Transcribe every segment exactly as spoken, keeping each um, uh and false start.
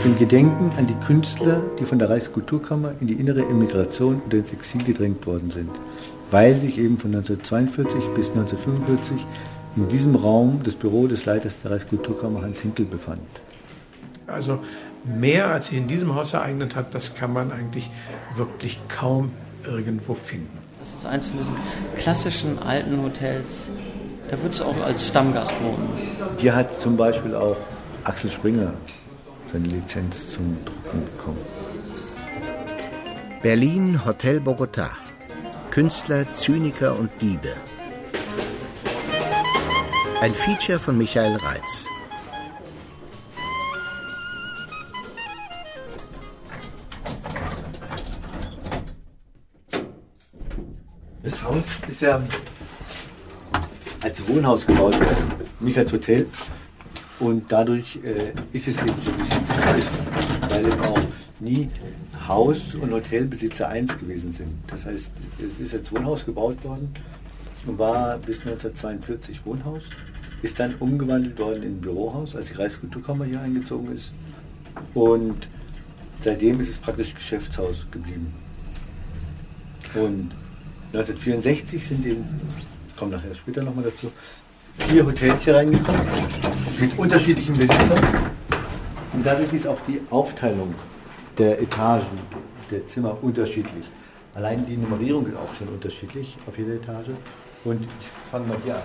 im Gedenken an die Künstler, die von der Reichskulturkammer in die innere Emigration oder ins Exil gedrängt worden sind, weil sich eben von neunzehnhundertzweiundvierzig bis neunzehnhundertfünfundvierzig in diesem Raum das Büro des Leiters der Reichskulturkammer Hans Hinkel befand. Also mehr als sich in diesem Haus ereignet hat, das kann man eigentlich wirklich kaum irgendwo finden. Das ist eins von diesen klassischen alten Hotels. Da würdest du auch als Stammgast wohnen. Hier hat zum Beispiel auch Axel Springer seine Lizenz zum Drucken bekommen. Berlin, Hotel Bogotá. Künstler, Zyniker und Diebe. Ein Feature von Michael Reitz. Das Haus ist ja als Wohnhaus gebaut worden, nicht als Hotel. Und dadurch äh, ist es eben so, wie es jetzt ist, weil eben auch nie Haus- und Hotelbesitzer eins gewesen sind. Das heißt, es ist als Wohnhaus gebaut worden und war bis neunzehnhundertzweiundvierzig Wohnhaus, ist dann umgewandelt worden in ein Bürohaus, als die Reichskulturkammer hier eingezogen ist. Und seitdem ist es praktisch Geschäftshaus geblieben. Und neunzehnhundertvierundsechzig sind eben, ich komme nachher später nochmal dazu, vier Hotels hier reingekommen, mit unterschiedlichen Besitzern. Und dadurch ist auch die Aufteilung der Etagen, der Zimmer unterschiedlich. Allein die Nummerierung ist auch schon unterschiedlich auf jeder Etage. Und ich fange mal hier an.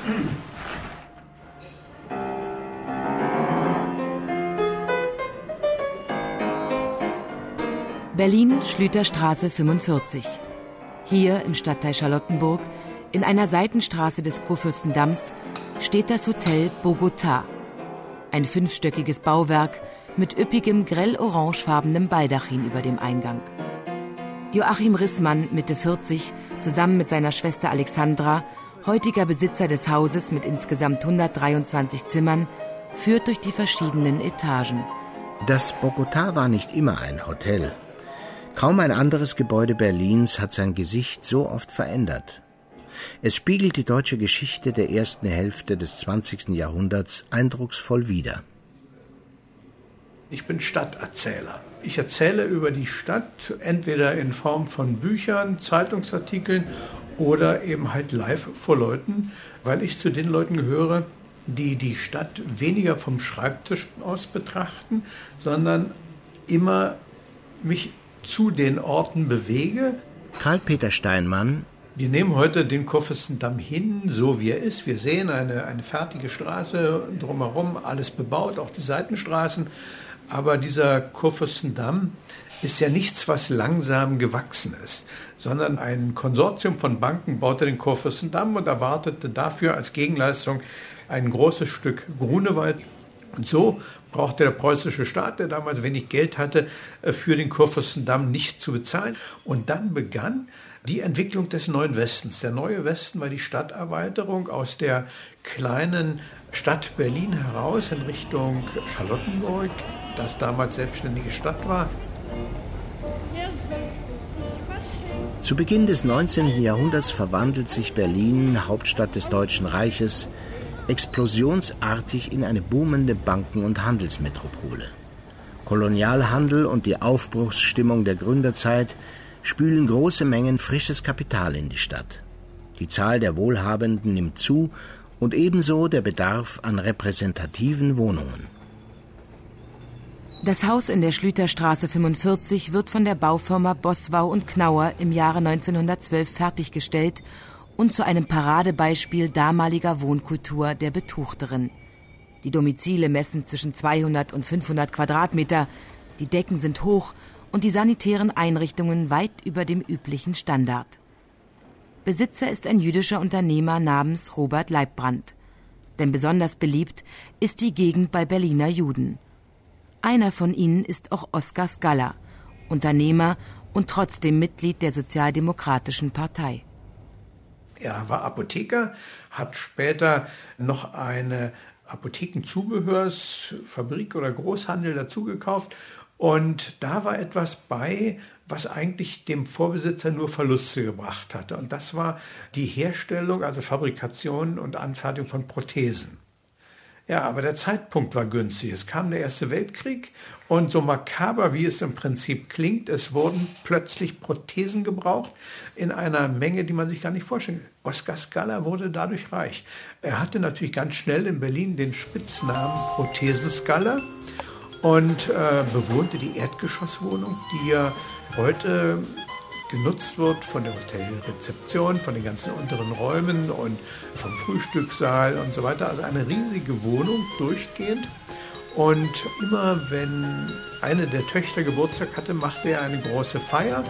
Berlin, Schlüterstraße fünfundvierzig. Hier im Stadtteil Charlottenburg, in einer Seitenstraße des Kurfürstendamms, steht das Hotel Bogotá. Ein fünfstöckiges Bauwerk mit üppigem grell-orangefarbenem Baldachin über dem Eingang. Joachim Rissmann, Mitte vierzig, zusammen mit seiner Schwester Alexandra, heutiger Besitzer des Hauses mit insgesamt hundertdreiundzwanzig Zimmern, führt durch die verschiedenen Etagen. Das Bogotá war nicht immer ein Hotel. Kaum ein anderes Gebäude Berlins hat sein Gesicht so oft verändert. Es spiegelt die deutsche Geschichte der ersten Hälfte des zwanzigsten Jahrhunderts eindrucksvoll wider. Ich bin Stadterzähler. Ich erzähle über die Stadt entweder in Form von Büchern, Zeitungsartikeln oder eben halt live vor Leuten, weil ich zu den Leuten gehöre, die die Stadt weniger vom Schreibtisch aus betrachten, sondern immer mich zu den Orten bewege. Karl-Peter Steinmann. Wir nehmen heute den Kurfürstendamm hin, so wie er ist. Wir sehen eine, eine fertige Straße drumherum, alles bebaut, auch die Seitenstraßen. Aber dieser Kurfürstendamm ist ja nichts, was langsam gewachsen ist, sondern ein Konsortium von Banken baute den Kurfürstendamm und erwartete dafür als Gegenleistung ein großes Stück Grunewald. Und so brauchte der preußische Staat, der damals wenig Geld hatte, für den Kurfürstendamm nicht zu bezahlen. Und dann begann die Entwicklung des Neuen Westens. Der Neue Westen war die Stadterweiterung aus der kleinen Stadt Berlin heraus in Richtung Charlottenburg, das damals selbstständige Stadt war. Zu Beginn des neunzehnten Jahrhunderts verwandelt sich Berlin, Hauptstadt des Deutschen Reiches, explosionsartig in eine boomende Banken- und Handelsmetropole. Kolonialhandel und die Aufbruchsstimmung der Gründerzeit spülen große Mengen frisches Kapital in die Stadt. Die Zahl der Wohlhabenden nimmt zu und ebenso der Bedarf an repräsentativen Wohnungen. Das Haus in der Schlüterstraße fünfundvierzig wird von der Baufirma Boswau und Knauer im Jahre neunzehnhundertzwölf fertiggestellt und zu einem Paradebeispiel damaliger Wohnkultur der Betuchteren. Die Domizile messen zwischen zweihundert und fünfhundert Quadratmeter, die Decken sind hoch und die sanitären Einrichtungen weit über dem üblichen Standard. Besitzer ist ein jüdischer Unternehmer namens Robert Leibbrand. Denn besonders beliebt ist die Gegend bei Berliner Juden. Einer von ihnen ist auch Oskar Skala, Unternehmer und trotzdem Mitglied der Sozialdemokratischen Partei. Er war Apotheker, hat später noch eine Apothekenzubehörsfabrik oder Großhandel dazugekauft. Und da war etwas bei, was eigentlich dem Vorbesitzer nur Verluste gebracht hatte. Und das war die Herstellung, also Fabrikation und Anfertigung von Prothesen. Ja, aber der Zeitpunkt war günstig. Es kam der Erste Weltkrieg und so makaber, wie es im Prinzip klingt, es wurden plötzlich Prothesen gebraucht in einer Menge, die man sich gar nicht vorstellen kann. Oskar Skala wurde dadurch reich. Er hatte natürlich ganz schnell in Berlin den Spitznamen Prothesenskala und äh, bewohnte die Erdgeschosswohnung, die ja heute genutzt wird von der Hotelrezeption, von den ganzen unteren Räumen und vom Frühstückssaal und so weiter. Also eine riesige Wohnung durchgehend. Und immer wenn eine der Töchter Geburtstag hatte, machte er eine große Feier.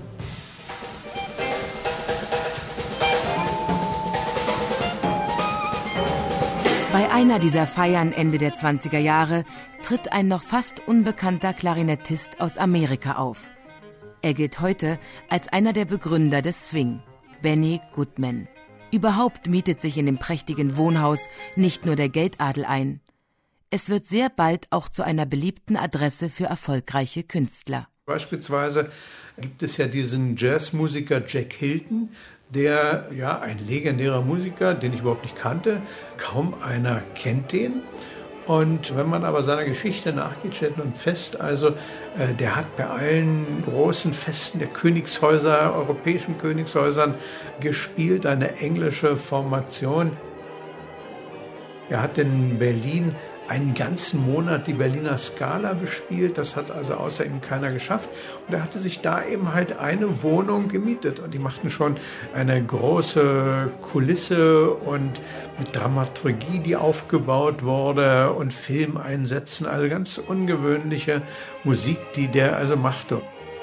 Bei einer dieser Feiern Ende der zwanziger Jahre tritt ein noch fast unbekannter Klarinettist aus Amerika auf. Er gilt heute als einer der Begründer des Swing, Benny Goodman. Überhaupt mietet sich in dem prächtigen Wohnhaus nicht nur der Geldadel ein. Es wird sehr bald auch zu einer beliebten Adresse für erfolgreiche Künstler. Beispielsweise gibt es ja diesen Jazzmusiker Jack Hilton, der, ja, ein legendärer Musiker, den ich überhaupt nicht kannte. Kaum einer kennt den. Und wenn man aber seiner Geschichte nachgeht, stellt man fest, also äh, der hat bei allen großen Festen der Königshäuser, europäischen Königshäusern gespielt, eine englische Formation. Er hat in Berlin einen ganzen Monat die Berliner Scala bespielt, das hat also außer ihm keiner geschafft. Und er hatte sich da eben halt eine Wohnung gemietet und die machten schon eine große Kulisse und mit Dramaturgie, die aufgebaut wurde und Filmeinsätzen, also ganz ungewöhnliche Musik, die der also machte.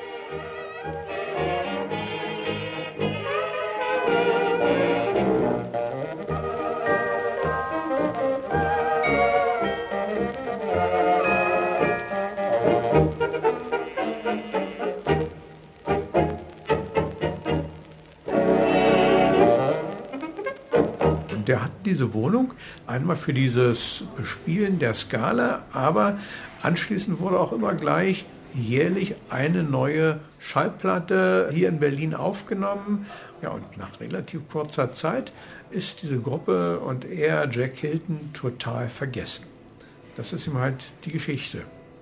Der hat diese Wohnung einmal für dieses Bespielen der Scala, aber anschließend wurde auch immer gleich jährlich eine neue Schallplatte hier in Berlin aufgenommen. Ja, und nach relativ kurzer Zeit ist diese Gruppe und er, Jack Hilton, total vergessen. Das ist ihm halt die Geschichte.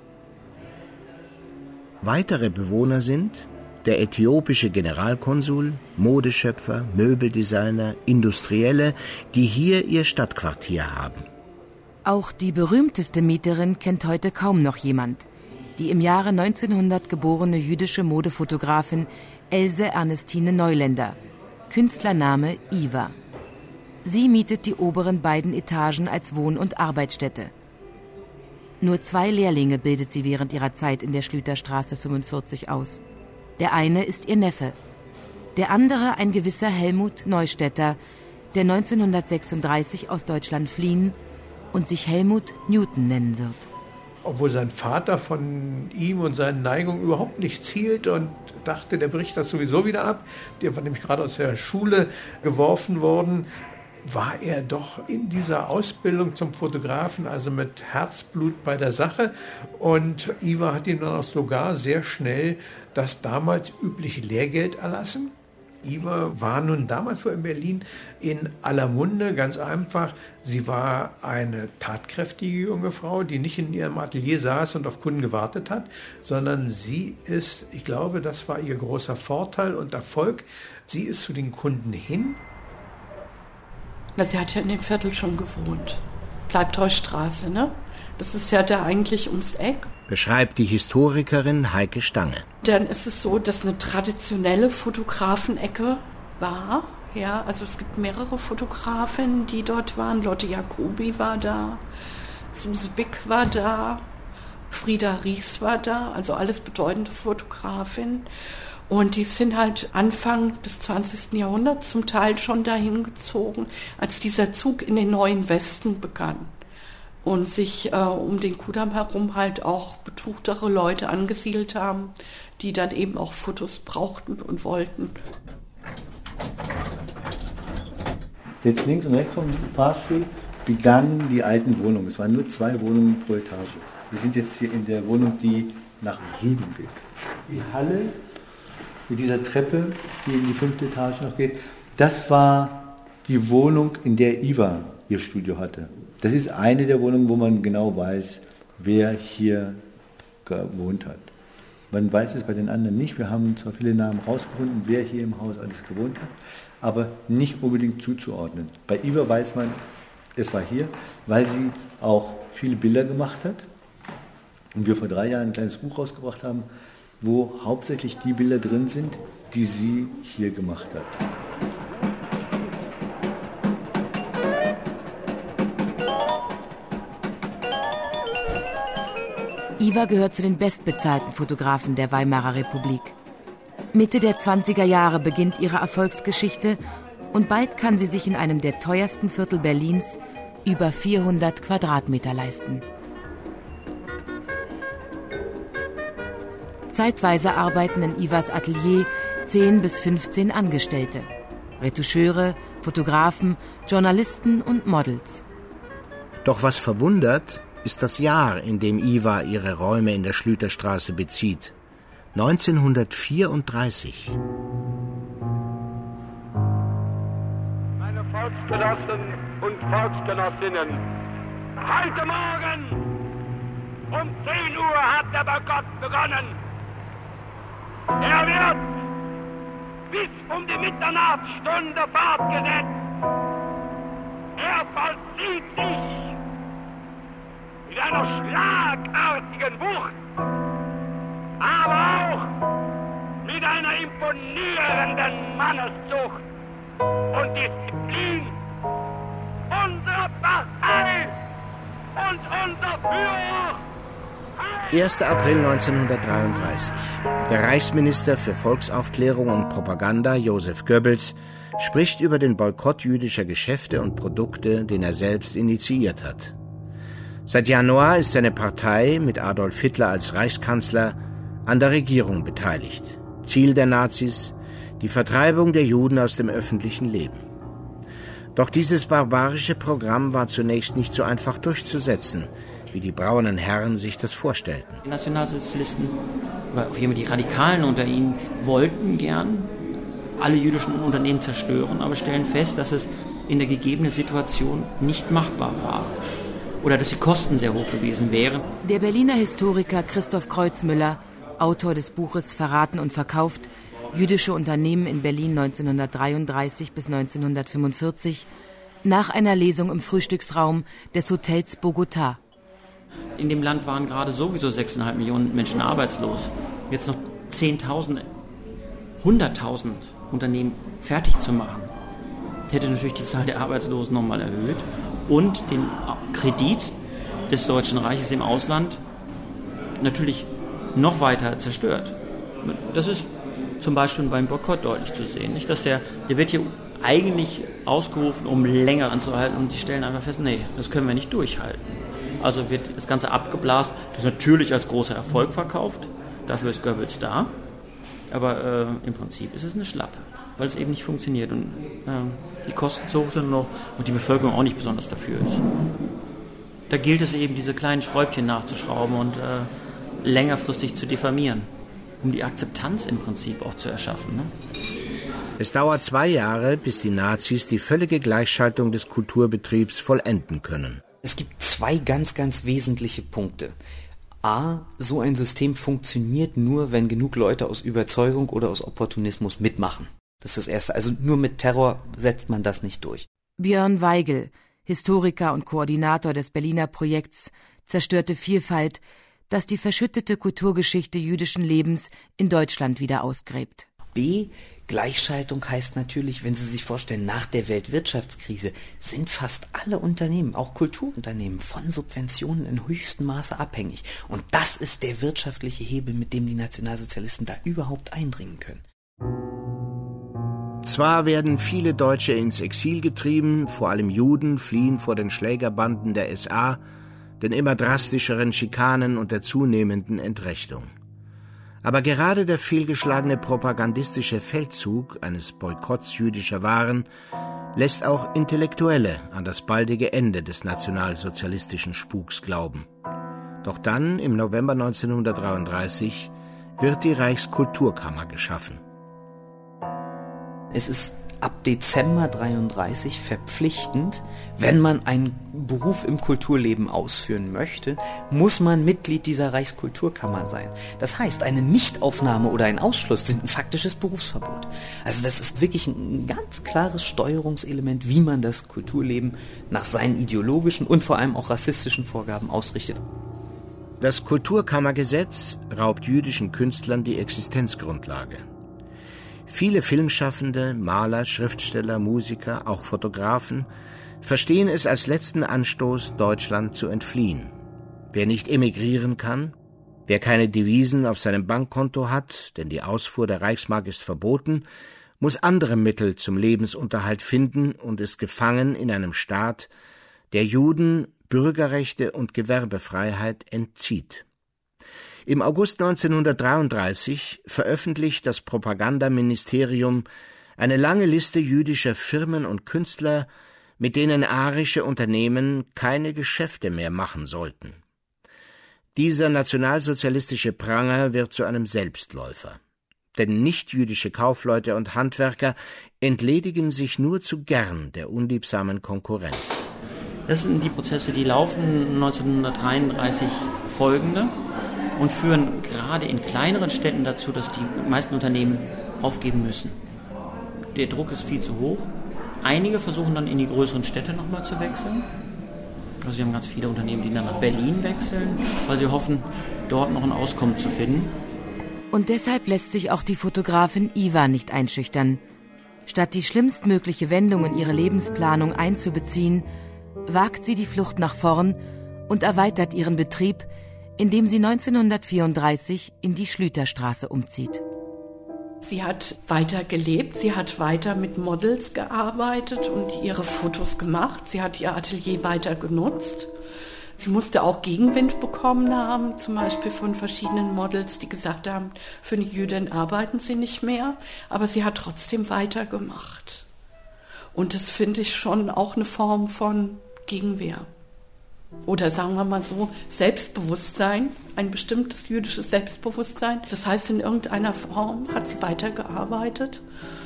Weitere Bewohner sind der äthiopische Generalkonsul, Modeschöpfer, Möbeldesigner, Industrielle, die hier ihr Stadtquartier haben. Auch die berühmteste Mieterin kennt heute kaum noch jemand. Die im Jahre neunzehnhundert geborene jüdische Modefotografin Else Ernestine Neuländer, Künstlername Iva. Sie mietet die oberen beiden Etagen als Wohn- und Arbeitsstätte. Nur zwei Lehrlinge bildet sie während ihrer Zeit in der Schlüterstraße fünfundvierzig aus. Der eine ist ihr Neffe, der andere ein gewisser Helmut Neustädter, der neunzehnhundertsechsunddreißig aus Deutschland fliehen und sich Helmut Newton nennen wird. Obwohl sein Vater von ihm und seinen Neigungen überhaupt nichts hielt und dachte, der bricht das sowieso wieder ab. Der war nämlich gerade aus der Schule geworfen worden. War er doch in dieser Ausbildung zum Fotografen, also mit Herzblut bei der Sache. Und Iva hat ihm dann auch sogar sehr schnell das damals übliche Lehrgeld erlassen. Iva war nun damals in Berlin in aller Munde, ganz einfach. Sie war eine tatkräftige junge Frau, die nicht in ihrem Atelier saß und auf Kunden gewartet hat, sondern sie ist, ich glaube, das war ihr großer Vorteil und Erfolg, sie ist zu den Kunden hin. Na, sie hat ja in dem Viertel schon gewohnt. Bleibtreustraße, ne? Das ist ja da eigentlich ums Eck. Beschreibt die Historikerin Heike Stange. Dann ist es so, dass eine traditionelle Fotografenecke war. Ja, also es gibt mehrere Fotografinnen, die dort waren. Lotte Jacobi war da, Suse Bick war da, Frieda Ries war da, also alles bedeutende Fotografinnen. Und die sind halt Anfang des zwanzigsten Jahrhunderts zum Teil schon dahin gezogen, als dieser Zug in den neuen Westen begann. Und sich äh, um den Kudamm herum halt auch betuchtere Leute angesiedelt haben, die dann eben auch Fotos brauchten und wollten. Jetzt links und rechts vom Fahrstuhl begannen die alten Wohnungen. Es waren nur zwei Wohnungen pro Etage. Wir sind jetzt hier in der Wohnung, die nach Süden geht. Die Halle mit dieser Treppe, die in die fünfte Etage noch geht, das war die Wohnung, in der Iva ihr Studio hatte. Das ist eine der Wohnungen, wo man genau weiß, wer hier gewohnt hat. Man weiß es bei den anderen nicht. Wir haben zwar viele Namen rausgefunden, wer hier im Haus alles gewohnt hat, aber nicht unbedingt zuzuordnen. Bei Iva weiß man, es war hier, weil sie auch viele Bilder gemacht hat. Und wir vor drei Jahren ein kleines Buch rausgebracht haben, wo hauptsächlich die Bilder drin sind, die sie hier gemacht hat. Iva gehört zu den bestbezahlten Fotografen der Weimarer Republik. Mitte der zwanziger Jahre beginnt ihre Erfolgsgeschichte und bald kann sie sich in einem der teuersten Viertel Berlins über vierhundert Quadratmeter leisten. Zeitweise arbeiten in Ivas Atelier zehn bis fünfzehn Angestellte. Retoucheure, Fotografen, Journalisten und Models. Doch was verwundert, ist das Jahr, in dem Iva ihre Räume in der Schlüterstraße bezieht. neunzehnhundertvierunddreißig. Meine Volksgenossen und Volksgenossinnen, heute Morgen um zehn Uhr hat der Boykott begonnen. Er wird bis um die Mitternachtsstunde fortgesetzt. Er vollzieht sich mit einer schlagartigen Wucht, aber auch mit einer imponierenden Manneszucht und Disziplin unserer Partei und unser Führer. erster April neunzehnhundertdreiunddreißig. Der Reichsminister für Volksaufklärung und Propaganda, Joseph Goebbels, spricht über den Boykott jüdischer Geschäfte und Produkte, den er selbst initiiert hat. Seit Januar ist seine Partei mit Adolf Hitler als Reichskanzler an der Regierung beteiligt. Ziel der Nazis: die Vertreibung der Juden aus dem öffentlichen Leben. Doch dieses barbarische Programm war zunächst nicht so einfach durchzusetzen, wie die braunen Herren sich das vorstellten. Die Nationalsozialisten, oder auf jeden Fall die Radikalen unter ihnen, wollten gern alle jüdischen Unternehmen zerstören, aber stellen fest, dass es in der gegebenen Situation nicht machbar war. Oder dass die Kosten sehr hoch gewesen wären. Der Berliner Historiker Christoph Kreuzmüller, Autor des Buches Verraten und verkauft, jüdische Unternehmen in Berlin neunzehnhundertdreiunddreißig bis neunzehnhundertfünfundvierzig, nach einer Lesung im Frühstücksraum des Hotels Bogotá. In dem Land waren gerade sowieso sechseinhalb Millionen Menschen arbeitslos. Jetzt noch zehntausend, hunderttausend Unternehmen fertig zu machen, hätte natürlich die Zahl der Arbeitslosen nochmal erhöht und den Kredit des Deutschen Reiches im Ausland natürlich noch weiter zerstört. Das ist zum Beispiel beim Boykott deutlich zu sehen. Nicht, dass der, der wird hier eigentlich ausgerufen, um länger anzuhalten, und die stellen einfach fest, nee, das können wir nicht durchhalten. Also wird das Ganze abgeblasen. Das ist natürlich als großer Erfolg verkauft. Dafür ist Goebbels da. Aber äh, im Prinzip ist es eine Schlappe, weil es eben nicht funktioniert und äh, die Kosten so hoch sind noch und die Bevölkerung auch nicht besonders dafür ist. Da gilt es eben, diese kleinen Schräubchen nachzuschrauben und äh, längerfristig zu diffamieren, um die Akzeptanz im Prinzip auch zu erschaffen. Ne? Es dauert zwei Jahre, bis die Nazis die völlige Gleichschaltung des Kulturbetriebs vollenden können. Es gibt zwei ganz, ganz wesentliche Punkte. A, so ein System funktioniert nur, wenn genug Leute aus Überzeugung oder aus Opportunismus mitmachen. Das ist das Erste. Also nur mit Terror setzt man das nicht durch. Björn Weigel, Historiker und Koordinator des Berliner Projekts Zerstörte Vielfalt, das die verschüttete Kulturgeschichte jüdischen Lebens in Deutschland wieder ausgräbt. B, Gleichschaltung heißt natürlich, wenn Sie sich vorstellen, nach der Weltwirtschaftskrise sind fast alle Unternehmen, auch Kulturunternehmen, von Subventionen in höchstem Maße abhängig. Und das ist der wirtschaftliche Hebel, mit dem die Nationalsozialisten da überhaupt eindringen können. Zwar werden viele Deutsche ins Exil getrieben, vor allem Juden fliehen vor den Schlägerbanden der S A, den immer drastischeren Schikanen und der zunehmenden Entrechtung. Aber gerade der fehlgeschlagene propagandistische Feldzug eines Boykotts jüdischer Waren lässt auch Intellektuelle an das baldige Ende des nationalsozialistischen Spuks glauben. Doch dann, im November neunzehnhundertdreiunddreißig, wird die Reichskulturkammer geschaffen. Es ist ab Dezember dreiunddreißig verpflichtend, wenn man einen Beruf im Kulturleben ausführen möchte, muss man Mitglied dieser Reichskulturkammer sein. Das heißt, eine Nichtaufnahme oder ein Ausschluss sind ein faktisches Berufsverbot. Also das ist wirklich ein ganz klares Steuerungselement, wie man das Kulturleben nach seinen ideologischen und vor allem auch rassistischen Vorgaben ausrichtet. Das Kulturkammergesetz raubt jüdischen Künstlern die Existenzgrundlage. Viele Filmschaffende, Maler, Schriftsteller, Musiker, auch Fotografen verstehen es als letzten Anstoß, Deutschland zu entfliehen. Wer nicht emigrieren kann, wer keine Devisen auf seinem Bankkonto hat, denn die Ausfuhr der Reichsmark ist verboten, muss andere Mittel zum Lebensunterhalt finden und ist gefangen in einem Staat, der Juden Bürgerrechte und Gewerbefreiheit entzieht. Im August neunzehnhundertdreiunddreißig veröffentlicht das Propagandaministerium eine lange Liste jüdischer Firmen und Künstler, mit denen arische Unternehmen keine Geschäfte mehr machen sollten. Dieser nationalsozialistische Pranger wird zu einem Selbstläufer. Denn nichtjüdische Kaufleute und Handwerker entledigen sich nur zu gern der unliebsamen Konkurrenz. Das sind die Prozesse, die laufen neunzehnhundertdreiunddreißig folgende und führen gerade in kleineren Städten dazu, dass die meisten Unternehmen aufgeben müssen. Der Druck ist viel zu hoch. Einige versuchen dann in die größeren Städte nochmal zu wechseln. Also wir haben ganz viele Unternehmen, die dann nach Berlin wechseln, weil sie hoffen, dort noch ein Auskommen zu finden. Und deshalb lässt sich auch die Fotografin Iva nicht einschüchtern. Statt die schlimmstmögliche Wendung in ihre Lebensplanung einzubeziehen, wagt sie die Flucht nach vorn und erweitert ihren Betrieb, indem sie neunzehnhundertvierunddreißig in die Schlüterstraße umzieht. Sie hat weiter gelebt, sie hat weiter mit Models gearbeitet und ihre Fotos gemacht. Sie hat ihr Atelier weiter genutzt. Sie musste auch Gegenwind bekommen haben, zum Beispiel von verschiedenen Models, die gesagt haben, für eine Jüdin arbeiten sie nicht mehr, aber sie hat trotzdem weitergemacht. Und das finde ich schon auch eine Form von Gegenwehr. Oder sagen wir mal so, Selbstbewusstsein, ein bestimmtes jüdisches Selbstbewusstsein. Das heißt, in irgendeiner Form hat sie weitergearbeitet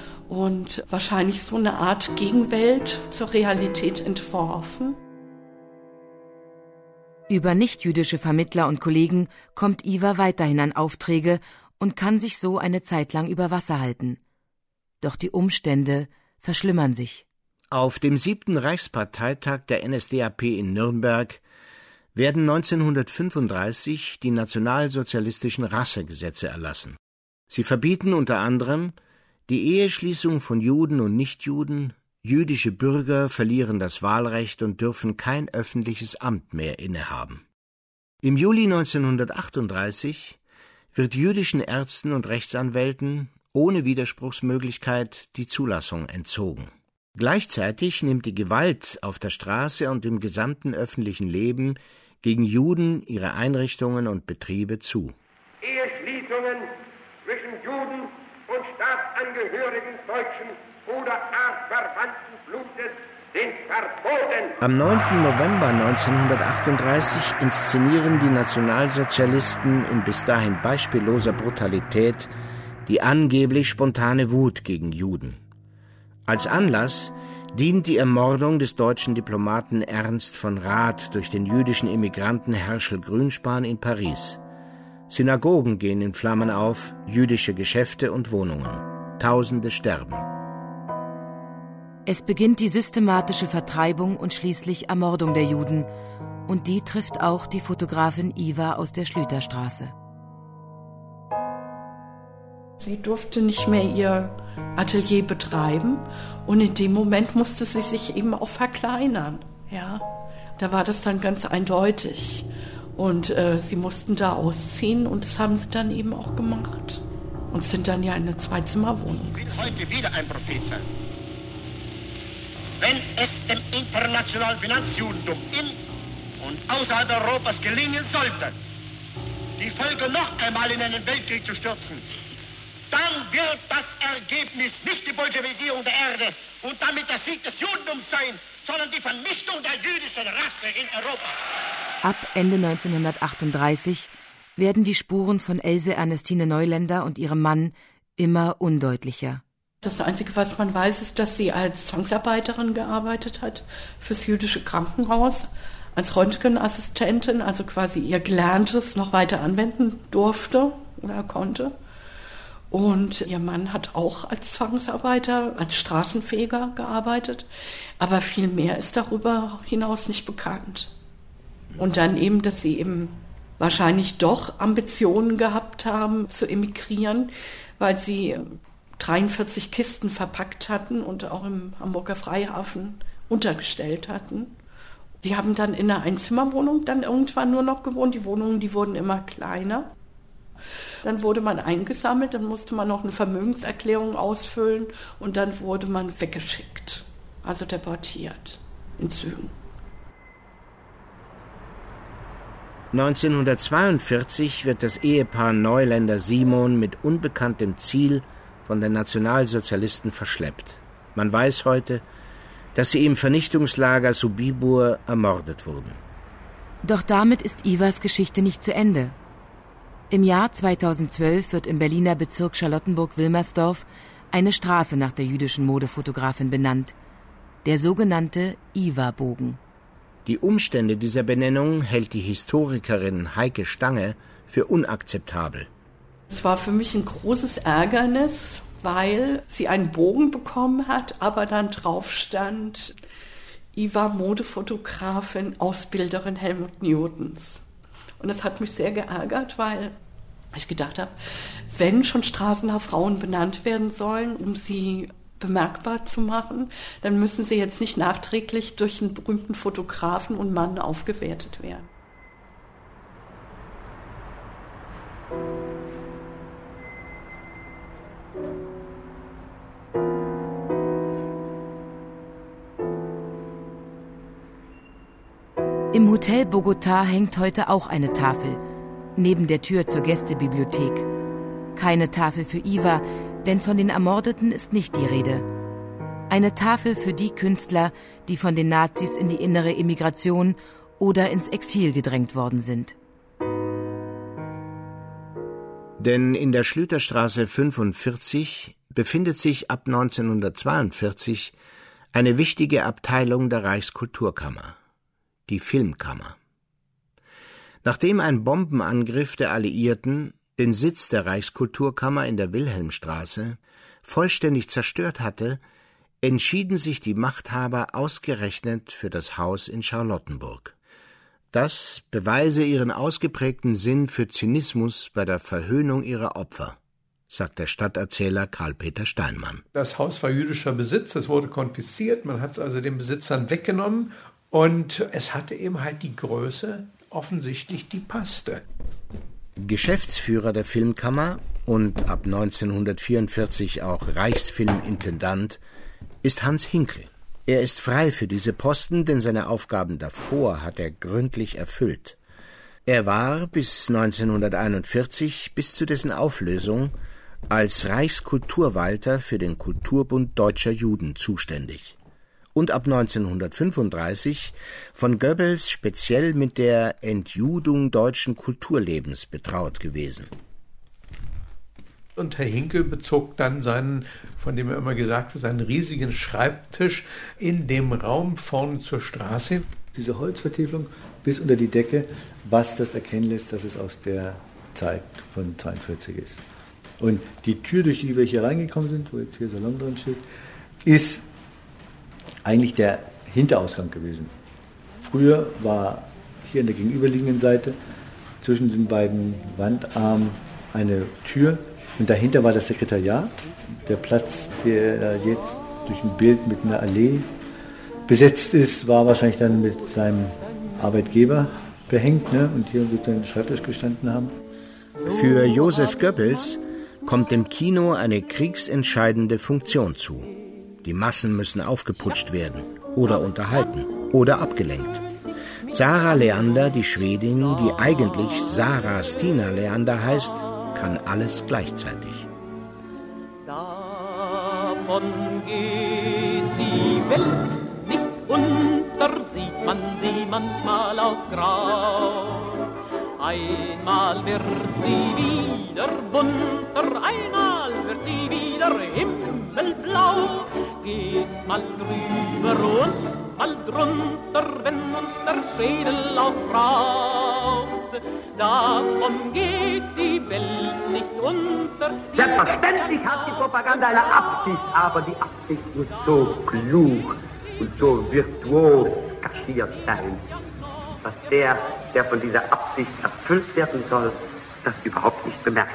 und wahrscheinlich so eine Art Gegenwelt zur Realität entworfen. Über nichtjüdische Vermittler und Kollegen kommt Iva weiterhin an Aufträge und kann sich so eine Zeit lang über Wasser halten. Doch die Umstände verschlimmern sich. Auf dem siebten Reichsparteitag der N S D A P in Nürnberg werden neunzehnhundertfünfunddreißig die nationalsozialistischen Rassegesetze erlassen. Sie verbieten unter anderem die Eheschließung von Juden und Nichtjuden, jüdische Bürger verlieren das Wahlrecht und dürfen kein öffentliches Amt mehr innehaben. Im Juli neunzehnhundertachtunddreißig wird jüdischen Ärzten und Rechtsanwälten ohne Widerspruchsmöglichkeit die Zulassung entzogen. Gleichzeitig nimmt die Gewalt auf der Straße und im gesamten öffentlichen Leben gegen Juden, ihre Einrichtungen und Betriebe zu. Eheschließungen zwischen Juden und Staatsangehörigen deutschen oder artverwandten Blutes sind verboten. Am neunten November neunzehnhundertachtunddreißig inszenieren die Nationalsozialisten in bis dahin beispielloser Brutalität die angeblich spontane Wut gegen Juden. Als Anlass dient die Ermordung des deutschen Diplomaten Ernst von Rath durch den jüdischen Immigranten Herschel Grünspan in Paris. Synagogen gehen in Flammen auf, jüdische Geschäfte und Wohnungen. Tausende sterben. Es beginnt die systematische Vertreibung und schließlich Ermordung der Juden. Und die trifft auch die Fotografin Iva aus der Schlüterstraße. Sie durfte nicht mehr ihr Atelier betreiben und in dem Moment musste sie sich eben auch verkleinern. Ja, da war das dann ganz eindeutig und äh, sie mussten da ausziehen und das haben sie dann eben auch gemacht und sind dann ja in eine Zwei-Zimmer-Wohnung. Ich will heute wieder ein Prophet sein. Wenn es dem internationalen Finanzjudentum in und außerhalb Europas gelingen sollte, die Völker noch einmal in einen Weltkrieg zu stürzen, dann wird das Ergebnis nicht die Bolschewisierung der Erde und damit der Sieg des Judentums sein, sondern die Vernichtung der jüdischen Rasse in Europa. Ab Ende neunzehnhundertachtunddreißig werden die Spuren von Else Ernestine Neuländer und ihrem Mann immer undeutlicher. Das Einzige, was man weiß, ist, dass sie als Zwangsarbeiterin gearbeitet hat fürs jüdische Krankenhaus, als Röntgenassistentin, also quasi ihr Gelerntes noch weiter anwenden durfte oder konnte. Und ihr Mann hat auch als Zwangsarbeiter, als Straßenfeger gearbeitet, aber viel mehr ist darüber hinaus nicht bekannt. Und dann eben, dass sie eben wahrscheinlich doch Ambitionen gehabt haben zu emigrieren, weil sie dreiundvierzig Kisten verpackt hatten und auch im Hamburger Freihafen untergestellt hatten. Die haben dann in einer Einzimmerwohnung dann irgendwann nur noch gewohnt. Die Wohnungen, die wurden immer kleiner. Dann wurde man eingesammelt, dann musste man noch eine Vermögenserklärung ausfüllen und dann wurde man weggeschickt, also deportiert in Zügen. neunzehnhundertzweiundvierzig wird das Ehepaar Neuländer-Simon mit unbekanntem Ziel von den Nationalsozialisten verschleppt. Man weiß heute, dass sie im Vernichtungslager Sobibor ermordet wurden. Doch damit ist Ivas Geschichte nicht zu Ende. Im Jahr zweitausendzwölf wird im Berliner Bezirk Charlottenburg-Wilmersdorf eine Straße nach der jüdischen Modefotografin benannt, der sogenannte Iva-Bogen. Die Umstände dieser Benennung hält die Historikerin Heike Stange für unakzeptabel. Es war für mich ein großes Ärgernis, weil sie einen Bogen bekommen hat, aber dann drauf stand Iva Modefotografin, Ausbilderin Helmut Newtons. Und das hat mich sehr geärgert, weil ich gedacht habe, wenn schon Straßen nach Frauen benannt werden sollen, um sie bemerkbar zu machen, dann müssen sie jetzt nicht nachträglich durch einen berühmten Fotografen und Mann aufgewertet werden. Im Hotel Bogotá hängt heute auch eine Tafel, neben der Tür zur Gästebibliothek. Keine Tafel für Iva, denn von den Ermordeten ist nicht die Rede. Eine Tafel für die Künstler, die von den Nazis in die innere Emigration oder ins Exil gedrängt worden sind. Denn in der Schlüterstraße fünfundvierzig befindet sich ab neunzehnhundertzweiundvierzig eine wichtige Abteilung der Reichskulturkammer, die Filmkammer. Nachdem ein Bombenangriff der Alliierten den Sitz der Reichskulturkammer in der Wilhelmstraße vollständig zerstört hatte, entschieden sich die Machthaber ausgerechnet für das Haus in Charlottenburg. Das beweise ihren ausgeprägten Sinn für Zynismus bei der Verhöhnung ihrer Opfer, sagt der Stadterzähler Karl-Peter Steinmann. Das Haus war jüdischer Besitz, es wurde konfisziert, man hat es also den Besitzern weggenommen und es hatte eben halt die Größe, offensichtlich die passte. Geschäftsführer der Filmkammer und ab neunzehnhundertvierundvierzig auch Reichsfilmintendant ist Hans Hinkel. Er ist frei für diese Posten, denn seine Aufgaben davor hat er gründlich erfüllt. Er war bis neunzehnhunderteinundvierzig, bis zu dessen Auflösung, als Reichskulturwalter für den Kulturbund Deutscher Juden zuständig und ab neunzehnhundertfünfunddreißig von Goebbels speziell mit der Entjudung deutschen Kulturlebens betraut gewesen. Und Herr Hinkel bezog dann seinen, von dem er immer gesagt wird, seinen riesigen Schreibtisch in dem Raum vorne zur Straße. Diese Holzvertäfelung bis unter die Decke, was das erkennen lässt, dass es aus der Zeit von zweiundvierzig ist. Und die Tür, durch die wir hier reingekommen sind, wo jetzt hier Salon drin steht, ist eigentlich der Hinterausgang gewesen. Früher war hier in der gegenüberliegenden Seite zwischen den beiden Wandarmen eine Tür und dahinter war das Sekretariat. Der Platz, der jetzt durch ein Bild mit einer Allee besetzt ist, war wahrscheinlich dann mit seinem Arbeitgeber behängt, ne? Und hier wird sein Schreibtisch gestanden haben. Für Josef Goebbels kommt dem Kino eine kriegsentscheidende Funktion zu. Die Massen müssen aufgeputscht werden oder unterhalten oder abgelenkt. Sarah Leander, die Schwedin, die eigentlich Sarah Stina Leander heißt, kann alles gleichzeitig. Davon geht die Welt nicht unter, sieht man sie manchmal auf Grau. Einmal wird sie wieder bunter, einmal wird sie wieder himmelblau. Geht mal drüber und mal drunter, wenn uns der Schädel auch raucht. Davon geht die Welt nicht unter. Selbstverständlich hat die Propaganda eine Absicht, aber die Absicht muss so klug und so virtuos kaschiert sein, dass der, der von dieser Absicht erfüllt werden soll, das überhaupt nicht bemerkt.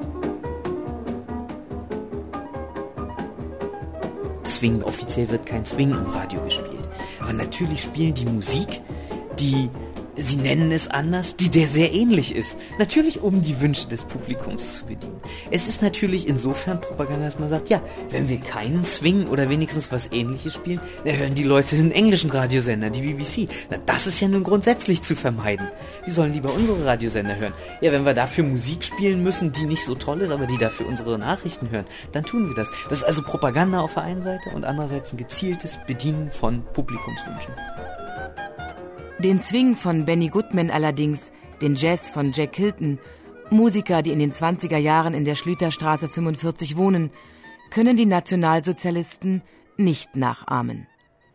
Swing, offiziell wird kein Swing im Radio gespielt. Aber natürlich spielen die Musik, die, sie nennen es anders, die der sehr ähnlich ist. Natürlich, um die Wünsche des Publikums zu bedienen. Es ist natürlich insofern Propaganda, dass man sagt, ja, wenn wir keinen Swing oder wenigstens was Ähnliches spielen, dann hören die Leute den englischen Radiosender, die B B C. Na, das ist ja nun grundsätzlich zu vermeiden. Die sollen lieber unsere Radiosender hören. Ja, wenn wir dafür Musik spielen müssen, die nicht so toll ist, aber die dafür unsere Nachrichten hören, dann tun wir das. Das ist also Propaganda auf der einen Seite und andererseits ein gezieltes Bedienen von Publikumswünschen. Den Swing von Benny Goodman allerdings, den Jazz von Jack Hilton, Musiker, die in den zwanziger Jahren in der Schlüterstraße fünfundvierzig wohnen, können die Nationalsozialisten nicht nachahmen.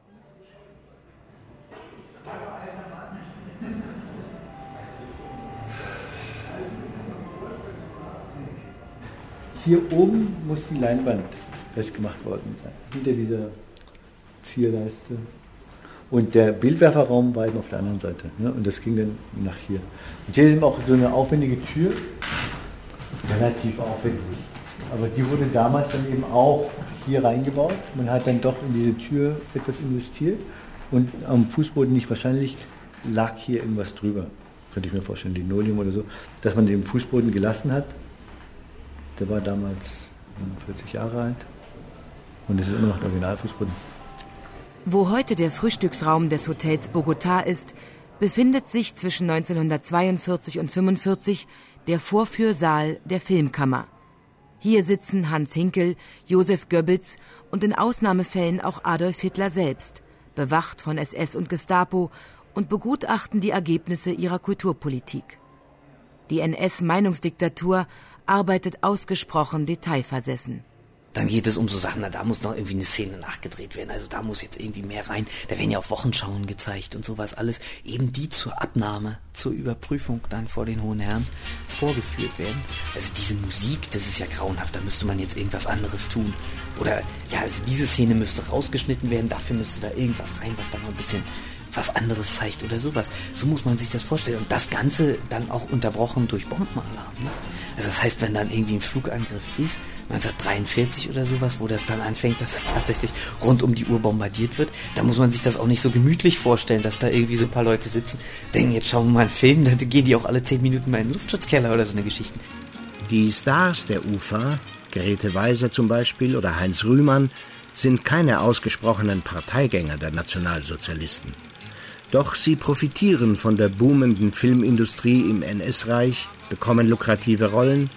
Hier oben muss die Leinwand festgemacht worden sein, hinter dieser Zierleiste. Und der Bildwerferraum war eben auf der anderen Seite. Ne? Und das ging dann nach hier. Und hier ist eben auch so eine aufwendige Tür. Relativ aufwendig. Aber die wurde damals dann eben auch hier reingebaut. Man hat dann doch in diese Tür etwas investiert. Und am Fußboden nicht, wahrscheinlich lag hier irgendwas drüber. Könnte ich mir vorstellen, Linoleum oder so. Dass man den Fußboden gelassen hat. Der war damals vierzig Jahre alt. Und es ist immer noch der Originalfußboden. Wo heute der Frühstücksraum des Hotels Bogotá ist, befindet sich zwischen neunzehnhundertzweiundvierzig und fünfundvierzig der Vorführsaal der Filmkammer. Hier sitzen Hans Hinkel, Josef Goebbels und in Ausnahmefällen auch Adolf Hitler selbst, bewacht von S S und Gestapo, und begutachten die Ergebnisse ihrer Kulturpolitik. Die N S-Meinungsdiktatur arbeitet ausgesprochen detailversessen. Dann geht es um so Sachen, na, da muss noch irgendwie eine Szene nachgedreht werden, also da muss jetzt irgendwie mehr rein, da werden ja auch Wochenschauen gezeigt und sowas alles, eben die zur Abnahme, zur Überprüfung dann vor den hohen Herren vorgeführt werden. Also diese Musik, das ist ja grauenhaft, da müsste man jetzt irgendwas anderes tun. Oder, ja, also diese Szene müsste rausgeschnitten werden, dafür müsste da irgendwas rein, was da noch ein bisschen was anderes zeigt oder sowas. So muss man sich das vorstellen. Und das Ganze dann auch unterbrochen durch Bombenalarm. Ne? Also das heißt, wenn dann irgendwie ein Flugangriff ist, neunzehnhundertdreiundvierzig oder sowas, wo das dann anfängt, dass es tatsächlich rund um die Uhr bombardiert wird, da muss man sich das auch nicht so gemütlich vorstellen, dass da irgendwie so ein paar Leute sitzen, denken, jetzt schauen wir mal einen Film, dann gehen die auch alle zehn Minuten mal in den Luftschutzkeller oder so eine Geschichte. Die Stars der U F A, Grete Weiser zum Beispiel oder Heinz Rühmann, sind keine ausgesprochenen Parteigänger der Nationalsozialisten. Doch sie profitieren von der boomenden Filmindustrie im N S-Reich, bekommen lukrative Rollen,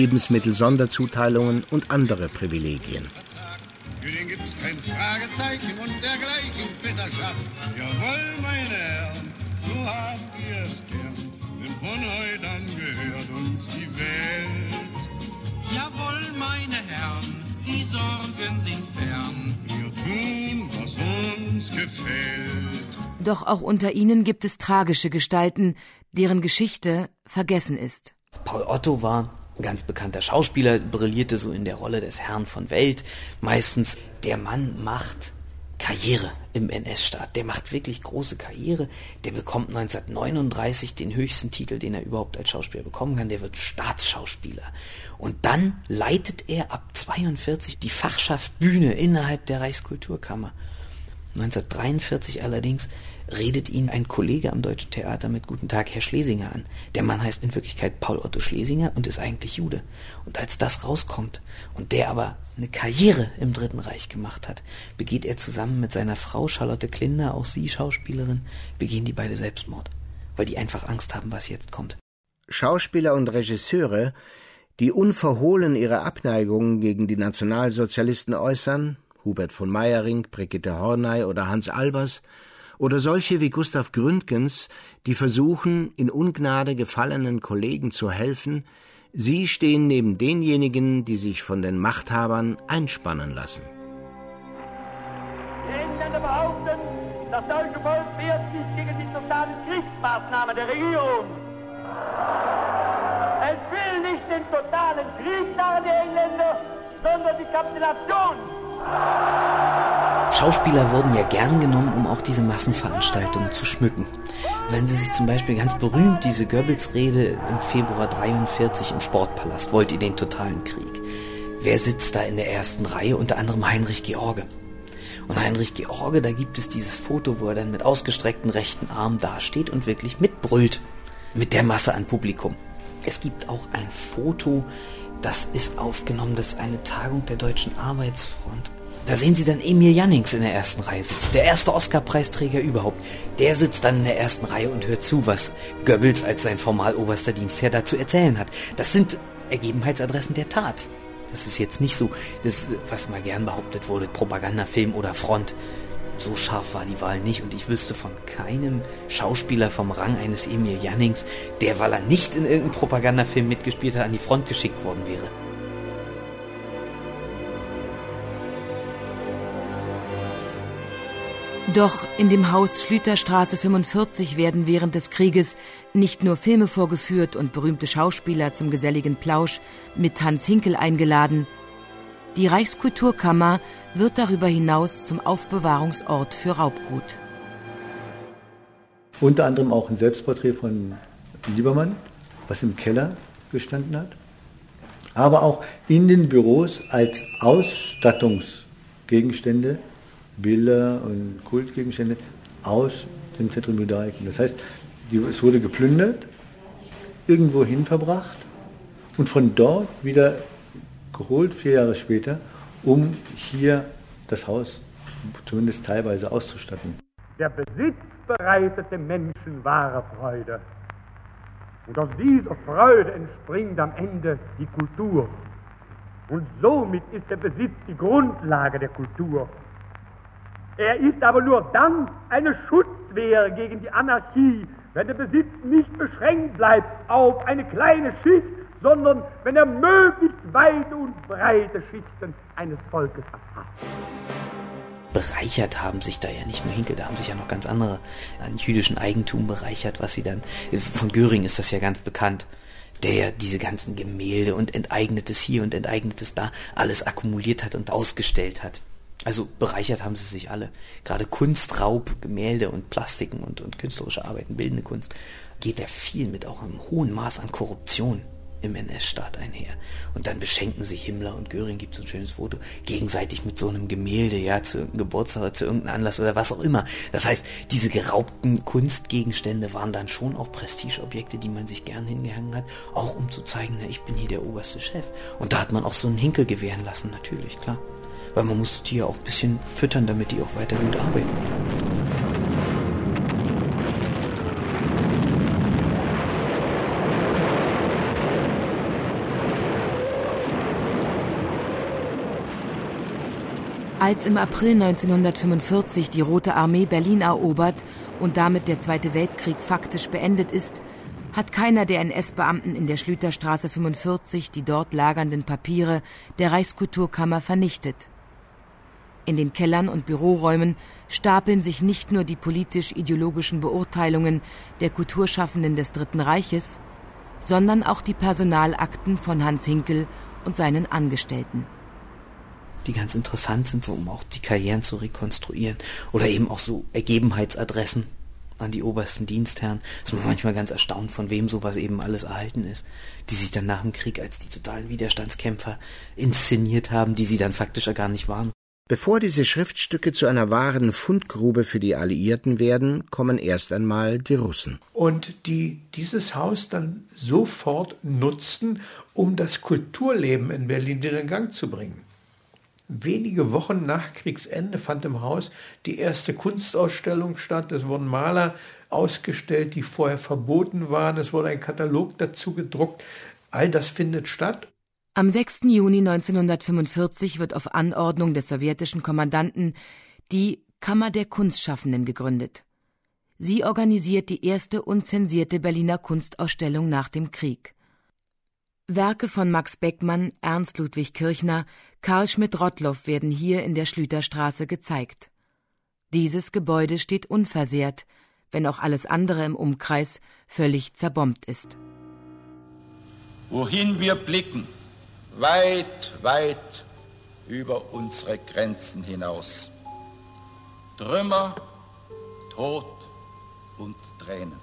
Lebensmittel-Sonderzuteilungen und andere Privilegien. Für den gibt's kein Fragezeichen und dergleichen Bitterschaft. Jawohl, meine Herren, so habt ihr es gern, denn von heute an gehört uns die Welt. Jawohl, meine Herren, die Sorgen sind fern. Wir tun, was uns gefällt. Doch auch unter ihnen gibt es tragische Gestalten, deren Geschichte vergessen ist. Paul Otto war ein ganz bekannter Schauspieler, brillierte so in der Rolle des Herrn von Welt. Meistens, der Mann macht Karriere im N S-Staat. Der macht wirklich große Karriere. Der bekommt neunzehnhundertneununddreißig den höchsten Titel, den er überhaupt als Schauspieler bekommen kann. Der wird Staatsschauspieler. Und dann leitet er ab zweiundvierzig die Fachschaft Bühne innerhalb der Reichskulturkammer. neunzehnhundertdreiundvierzig allerdings redet ihn ein Kollege am Deutschen Theater mit Guten Tag, Herr Schlesinger an. Der Mann heißt in Wirklichkeit Paul Otto Schlesinger und ist eigentlich Jude. Und als das rauskommt und der aber eine Karriere im Dritten Reich gemacht hat, begeht er zusammen mit seiner Frau Charlotte Klinder, auch sie Schauspielerin, begehen die beide Selbstmord, weil die einfach Angst haben, was jetzt kommt. Schauspieler und Regisseure, die unverhohlen ihre Abneigung gegen die Nationalsozialisten äußern, Hubert von Meyerinck, Brigitte Horney oder Hans Albers, Oder solche wie Gustav Gründgens, die versuchen, in Ungnade gefallenen Kollegen zu helfen. Sie stehen neben denjenigen, die sich von den Machthabern einspannen lassen. Die Engländer behaupten, das deutsche Volk wehrt sich gegen die totalen Kriegsmaßnahmen der Regierung. Es will nicht den totalen Krieg nach den Engländern, sondern die Kapitulation. Schauspieler wurden ja gern genommen, um auch diese Massenveranstaltungen zu schmücken. Wenn Sie sich zum Beispiel ganz berühmt diese Goebbels-Rede im Februar dreiundvierzig im Sportpalast, wollt ihr den totalen Krieg? Wer sitzt da in der ersten Reihe? Unter anderem Heinrich George. Und Heinrich George, da gibt es dieses Foto, wo er dann mit ausgestreckten rechten Arm dasteht und wirklich mitbrüllt mit der Masse an Publikum. Es gibt auch ein Foto, das ist aufgenommen, das ist eine Tagung der Deutschen Arbeitsfront. Da sehen Sie dann Emil Jannings in der ersten Reihe sitzen, der erste Oscar-Preisträger überhaupt. Der sitzt dann in der ersten Reihe und hört zu, was Goebbels als sein formal oberster Dienstherr dazu erzählen hat. Das sind Ergebenheitsadressen der Tat. Das ist jetzt nicht so, das, was mal gern behauptet wurde, Propagandafilm oder Front. So scharf war die Wahl nicht und ich wüsste von keinem Schauspieler vom Rang eines Emil Jannings, der, weil er nicht in irgendeinem Propagandafilm mitgespielt hat, an die Front geschickt worden wäre. Doch in dem Haus Schlüterstraße fünfundvierzig werden während des Krieges nicht nur Filme vorgeführt und berühmte Schauspieler zum geselligen Plausch mit Hans Hinkel eingeladen. Die Reichskulturkammer wird darüber hinaus zum Aufbewahrungsort für Raubgut. Unter anderem auch ein Selbstporträt von Liebermann, was im Keller gestanden hat. Aber auch in den Büros als Ausstattungsgegenstände Bilder und Kultgegenstände aus dem Zentrum Judaicum. Das heißt, die, es wurde geplündert, irgendwo hin verbracht und von dort wieder geholt, vier Jahre später, um hier das Haus zumindest teilweise auszustatten. Der Besitz bereitet dem Menschen wahre Freude. Und aus dieser Freude entspringt am Ende die Kultur. Und somit ist der Besitz die Grundlage der Kultur. Er ist aber nur dann eine Schutzwehr gegen die Anarchie, wenn der Besitz nicht beschränkt bleibt auf eine kleine Schicht, sondern wenn er möglichst weite und breite Schichten eines Volkes erfasst. Bereichert haben sich da ja nicht nur Hinkel, da haben sich ja noch ganz andere an jüdischen Eigentum bereichert, was sie dann, von Göring ist das ja ganz bekannt, der ja diese ganzen Gemälde und Enteignetes hier und Enteignetes da alles akkumuliert hat und ausgestellt hat. Also bereichert haben sie sich alle. Gerade Kunstraub, Gemälde und Plastiken und, und künstlerische Arbeiten, bildende Kunst, geht da viel mit auch einem hohen Maß an Korruption im N S-Staat einher. Und dann beschenken sich Himmler und Göring, gibt es ein schönes Foto, gegenseitig mit so einem Gemälde, ja, zu irgendeinem Geburtstag oder zu irgendeinem Anlass oder was auch immer. Das heißt, diese geraubten Kunstgegenstände waren dann schon auch Prestigeobjekte, die man sich gern hingehangen hat, auch um zu zeigen, na, ich bin hier der oberste Chef. Und da hat man auch so einen Hinkel gewähren lassen, natürlich, klar. Weil man muss die ja auch ein bisschen füttern, damit die auch weiter gut arbeiten. Als im April neunzehnhundertfünfundvierzig die Rote Armee Berlin erobert und damit der Zweite Weltkrieg faktisch beendet ist, hat keiner der N S-Beamten in der Schlüterstraße fünfundvierzig die dort lagernden Papiere der Reichskulturkammer vernichtet. In den Kellern und Büroräumen stapeln sich nicht nur die politisch-ideologischen Beurteilungen der Kulturschaffenden des Dritten Reiches, sondern auch die Personalakten von Hans Hinkel und seinen Angestellten. Die ganz interessant sind, um auch die Karrieren zu rekonstruieren. Oder eben auch so Ergebenheitsadressen an die obersten Dienstherren. Ist man manchmal ganz erstaunt, von wem sowas eben alles erhalten ist. Die sich dann nach dem Krieg als die totalen Widerstandskämpfer inszeniert haben, die sie dann faktisch ja gar nicht waren. Bevor diese Schriftstücke zu einer wahren Fundgrube für die Alliierten werden, kommen erst einmal die Russen. Und die dieses Haus dann sofort nutzten, um das Kulturleben in Berlin wieder in Gang zu bringen. Wenige Wochen nach Kriegsende fand im Haus die erste Kunstausstellung statt. Es wurden Maler ausgestellt, die vorher verboten waren. Es wurde ein Katalog dazu gedruckt. All das findet statt. Am sechsten Juni neunzehnhundertfünfundvierzig wird auf Anordnung des sowjetischen Kommandanten die Kammer der Kunstschaffenden gegründet. Sie organisiert die erste unzensierte Berliner Kunstausstellung nach dem Krieg. Werke von Max Beckmann, Ernst Ludwig Kirchner, Karl Schmidt-Rottloff werden hier in der Schlüterstraße gezeigt. Dieses Gebäude steht unversehrt, wenn auch alles andere im Umkreis völlig zerbombt ist. Wohin wir blicken, weit, weit über unsere Grenzen hinaus. Trümmer, Tod und Tränen.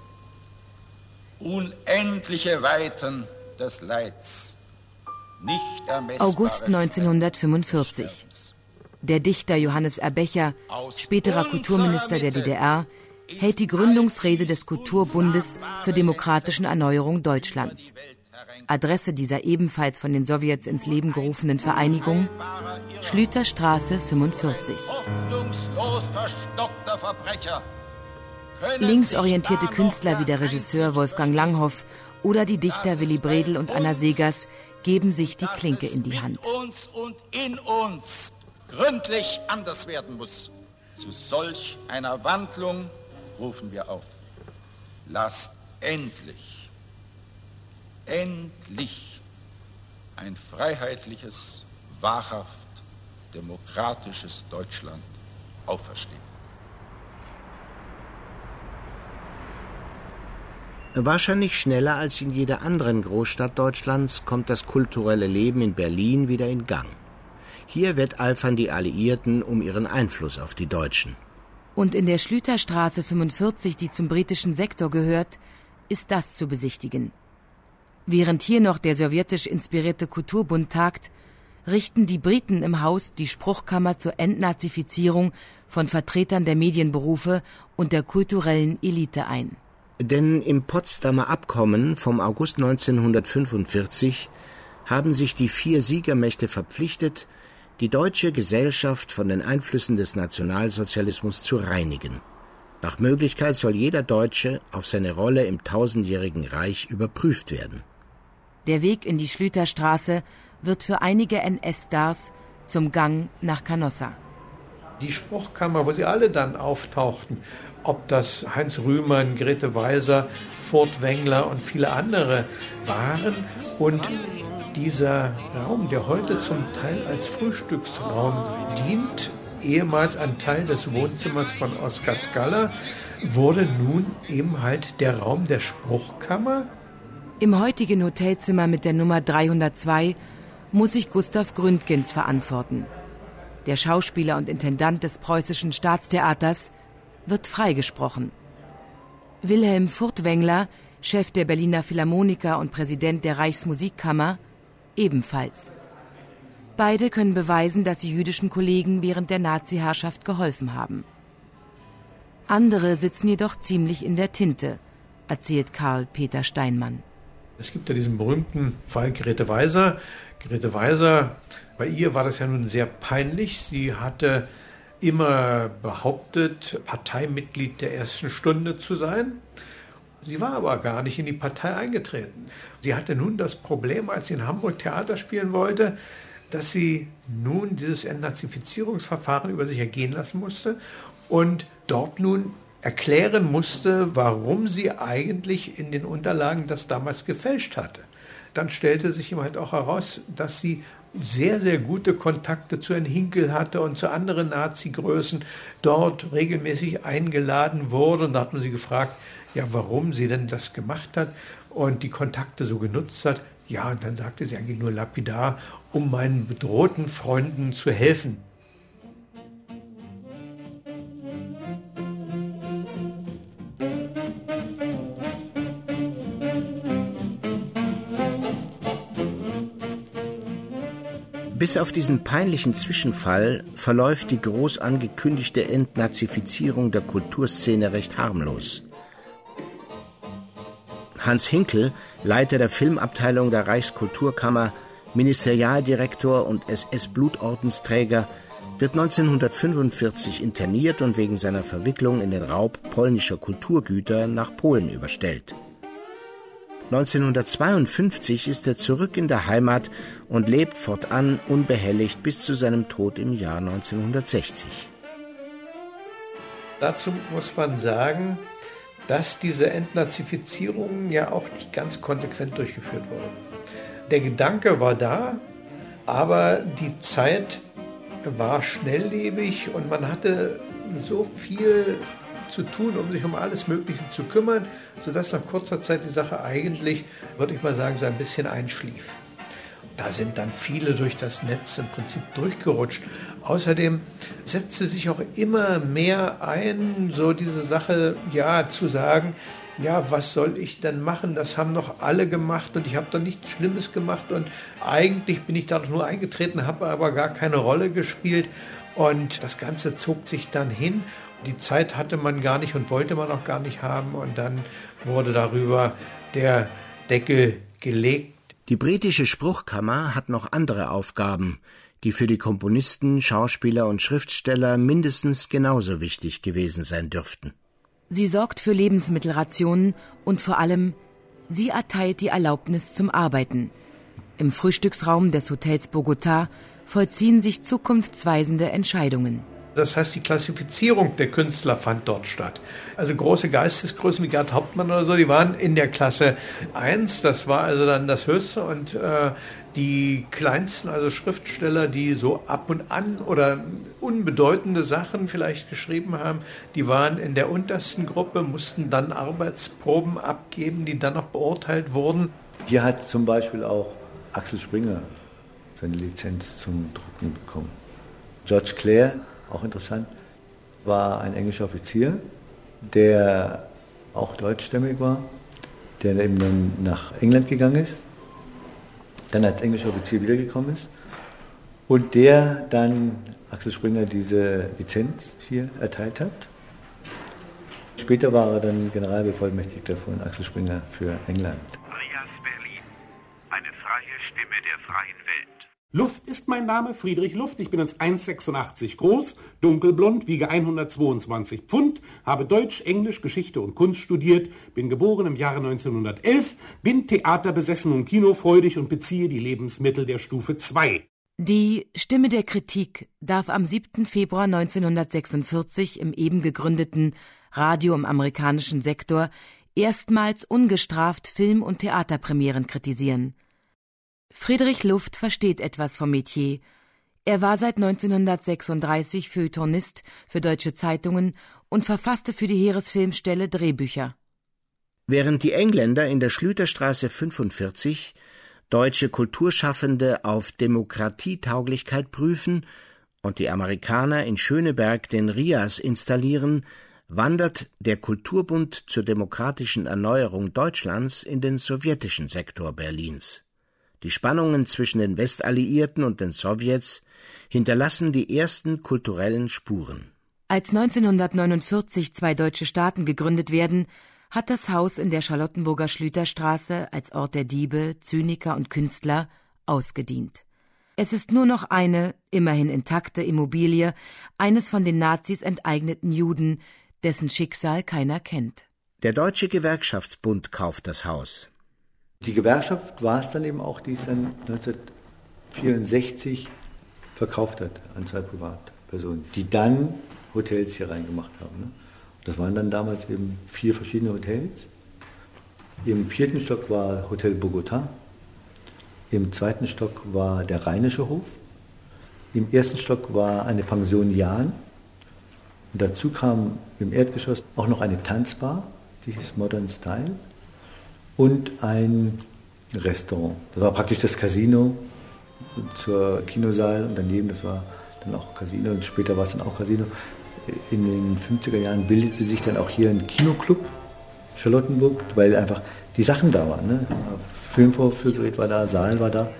Unendliche Weiten des Leids. Nicht ermessbare August neunzehnhundertfünfundvierzig. Der Dichter Johannes Erbecher, späterer Kulturminister der D D R, hält die Gründungsrede des Kulturbundes zur demokratischen Erneuerung Deutschlands. Adresse dieser ebenfalls von den Sowjets ins Leben gerufenen Vereinigung: Schlüterstraße fünfundvierzig. Hoffnungslos verstockter Verbrecher. Linksorientierte Künstler wie der Regisseur Wolfgang Langhoff oder die Dichter Willy Bredel und Anna Segers geben sich die Klinke in die Hand. Uns und in uns gründlich anders werden muss. Zu solch einer Wandlung rufen wir auf. Lasst endlich, endlich ein freiheitliches, wahrhaft demokratisches Deutschland auferstehen. Wahrscheinlich schneller als in jeder anderen Großstadt Deutschlands kommt das kulturelle Leben in Berlin wieder in Gang. Hier wetteifern die Alliierten um ihren Einfluss auf die Deutschen. Und in der Schlüterstraße fünfundvierzig, die zum britischen Sektor gehört, ist das zu besichtigen. Während hier noch der sowjetisch inspirierte Kulturbund tagt, richten die Briten im Haus die Spruchkammer zur Entnazifizierung von Vertretern der Medienberufe und der kulturellen Elite ein. Denn im Potsdamer Abkommen vom August neunzehnhundertfünfundvierzig haben sich die vier Siegermächte verpflichtet, die deutsche Gesellschaft von den Einflüssen des Nationalsozialismus zu reinigen. Nach Möglichkeit soll jeder Deutsche auf seine Rolle im tausendjährigen Reich überprüft werden. Der Weg in die Schlüterstraße wird für einige N S-Stars zum Gang nach Canossa. Die Spruchkammer, wo sie alle dann auftauchten, ob das Heinz Rühmann, Grete Weiser, Furtwängler und viele andere waren. Und dieser Raum, der heute zum Teil als Frühstücksraum dient, ehemals ein Teil des Wohnzimmers von Oskar Skala, wurde nun eben halt der Raum der Spruchkammer. Im heutigen Hotelzimmer mit der Nummer dreihundertzwei muss sich Gustav Gründgens verantworten. Der Schauspieler und Intendant des Preußischen Staatstheaters wird freigesprochen. Wilhelm Furtwängler, Chef der Berliner Philharmoniker und Präsident der Reichsmusikkammer, ebenfalls. Beide können beweisen, dass sie jüdischen Kollegen während der Nazi-Herrschaft geholfen haben. Andere sitzen jedoch ziemlich in der Tinte, erzählt Karl Peter Steinmann. Es gibt ja diesen berühmten Fall Grete Weiser. Grete Weiser, bei ihr war das ja nun sehr peinlich. Sie hatte immer behauptet, Parteimitglied der ersten Stunde zu sein. Sie war aber gar nicht in die Partei eingetreten. Sie hatte nun das Problem, als sie in Hamburg Theater spielen wollte, dass sie nun dieses Entnazifizierungsverfahren über sich ergehen lassen musste und dort nun erklären musste, warum sie eigentlich in den Unterlagen das damals gefälscht hatte. Dann stellte sich ihm halt auch heraus, dass sie sehr, sehr gute Kontakte zu Herrn Hinkel hatte und zu anderen Nazi-Größen, dort regelmäßig eingeladen wurde. Und da hat man sie gefragt, ja, warum sie denn das gemacht hat und die Kontakte so genutzt hat. Ja, und dann sagte sie eigentlich nur lapidar, um meinen bedrohten Freunden zu helfen. Bis auf diesen peinlichen Zwischenfall verläuft die groß angekündigte Entnazifizierung der Kulturszene recht harmlos. Hans Hinkel, Leiter der Filmabteilung der Reichskulturkammer, Ministerialdirektor und S S-Blutordensträger, wird neunzehnhundertfünfundvierzig interniert und wegen seiner Verwicklung in den Raub polnischer Kulturgüter nach Polen überstellt. neunzehnhundertzweiundfünfzig ist er zurück in der Heimat und lebt fortan unbehelligt bis zu seinem Tod im Jahr neunzehnhundertsechzig. Dazu muss man sagen, dass diese Entnazifizierung ja auch nicht ganz konsequent durchgeführt wurde. Der Gedanke war da, aber die Zeit war schnelllebig und man hatte so viel zu tun, um sich um alles Mögliche zu kümmern, sodass nach kurzer Zeit die Sache eigentlich, würde ich mal sagen, so ein bisschen einschlief. Da sind dann viele durch das Netz im Prinzip durchgerutscht. Außerdem setzte sich auch immer mehr ein, so diese Sache, ja, zu sagen, ja, was soll ich denn machen? Das haben doch alle gemacht und ich habe doch nichts Schlimmes gemacht und eigentlich bin ich da doch nur eingetreten, habe aber gar keine Rolle gespielt und das Ganze zog sich dann hin. Die Zeit hatte man gar nicht und wollte man auch gar nicht haben und dann wurde darüber der Deckel gelegt. Die britische Spruchkammer hat noch andere Aufgaben, die für die Komponisten, Schauspieler und Schriftsteller mindestens genauso wichtig gewesen sein dürften. Sie sorgt für Lebensmittelrationen und vor allem, sie erteilt die Erlaubnis zum Arbeiten. Im Frühstücksraum des Hotels Bogotá vollziehen sich zukunftsweisende Entscheidungen. Das heißt, die Klassifizierung der Künstler fand dort statt. Also große Geistesgrößen wie Gerd Hauptmann oder so, die waren in der Klasse eins, das war also dann das Höchste und äh, die kleinsten, also Schriftsteller, die so ab und an oder unbedeutende Sachen vielleicht geschrieben haben, die waren in der untersten Gruppe, mussten dann Arbeitsproben abgeben, die dann noch beurteilt wurden. Hier hat zum Beispiel auch Axel Springer seine Lizenz zum Drucken bekommen. George Clare, auch interessant, war ein englischer Offizier, der auch deutschstämmig war, der eben dann nach England gegangen ist, dann als englischer Offizier wiedergekommen ist und der dann Axel Springer diese Lizenz hier erteilt hat. Später war er dann Generalbevollmächtigter von Axel Springer für England. Rias Berlin, eine freie Stimme der freien Welt. Luft ist mein Name, Friedrich Luft. Ich bin eins Komma sechsundachtzig groß, dunkelblond, wiege hundertzweiundzwanzig Pfund, habe Deutsch, Englisch, Geschichte und Kunst studiert, bin geboren im Jahre neunzehnhundertelf, bin theaterbesessen und kinofreudig und beziehe die Lebensmittel der Stufe zwei. Die Stimme der Kritik darf am siebten Februar neunzehnhundertsechsundvierzig im eben gegründeten Radio im amerikanischen Sektor erstmals ungestraft Film- und Theaterpremieren kritisieren. Friedrich Luft versteht etwas vom Metier. Er war seit neunzehnhundertsechsunddreißig Feuilletonist für deutsche Zeitungen und verfasste für die Heeresfilmstelle Drehbücher. Während die Engländer in der Schlüterstraße fünfundvierzig deutsche Kulturschaffende auf Demokratietauglichkeit prüfen und die Amerikaner in Schöneberg den Rias installieren, wandert der Kulturbund zur demokratischen Erneuerung Deutschlands in den sowjetischen Sektor Berlins. Die Spannungen zwischen den Westalliierten und den Sowjets hinterlassen die ersten kulturellen Spuren. Als neunzehnhundertneunundvierzig zwei deutsche Staaten gegründet werden, hat das Haus in der Charlottenburger Schlüterstraße als Ort der Diebe, Zyniker und Künstler ausgedient. Es ist nur noch eine, immerhin intakte Immobilie eines von den Nazis enteigneten Juden, dessen Schicksal keiner kennt. Der Deutsche Gewerkschaftsbund kauft das Haus. Die Gewerkschaft war es dann eben auch, die es dann neunzehnhundertvierundsechzig verkauft hat an zwei Privatpersonen, die dann Hotels hier reingemacht haben. Ne? Das waren dann damals eben vier verschiedene Hotels. Im vierten Stock war Hotel Bogotá, im zweiten Stock war der Rheinische Hof, im ersten Stock war eine Pension Jahn und dazu kam im Erdgeschoss auch noch eine Tanzbar, die hieß Modern Style, und ein Restaurant. Das war praktisch das Casino zur Kinosaal und daneben, das war dann auch Casino und später war es dann auch Casino. In den fünfziger Jahren bildete sich dann auch hier ein Kinoclub Charlottenburg, weil einfach die Sachen da waren. Ne? Filmvorführgerät war da, Saal war da.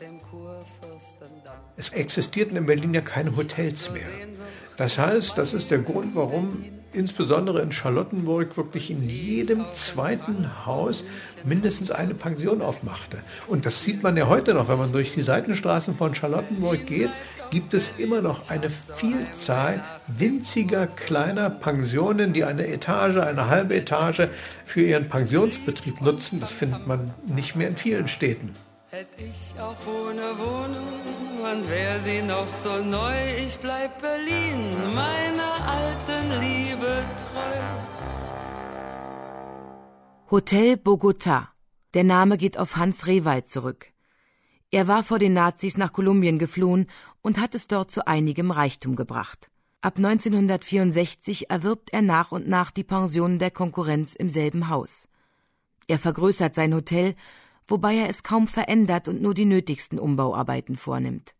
Es existierten in Berlin ja keine Hotels mehr. Das heißt, das ist der Grund, warum insbesondere in Charlottenburg wirklich in jedem zweiten Haus mindestens eine Pension aufmachte. Und das sieht man ja heute noch, wenn man durch die Seitenstraßen von Charlottenburg geht, gibt es immer noch eine Vielzahl winziger kleiner Pensionen, die eine Etage, eine halbe Etage für ihren Pensionsbetrieb nutzen. Das findet man nicht mehr in vielen Städten. Hätt ich auch ohne Wohnung und wär sie noch so neu, ich bleib Berlin, meiner alten Liebe treu. Hotel Bogotá. Der Name geht auf Hans Rehwald zurück. Er war vor den Nazis nach Kolumbien geflohen und hat es dort zu einigem Reichtum gebracht. Ab neunzehnhundertvierundsechzig erwirbt er nach und nach die Pensionen der Konkurrenz im selben Haus. Er vergrößert sein Hotel, wobei er es kaum verändert und nur die nötigsten Umbauarbeiten vornimmt.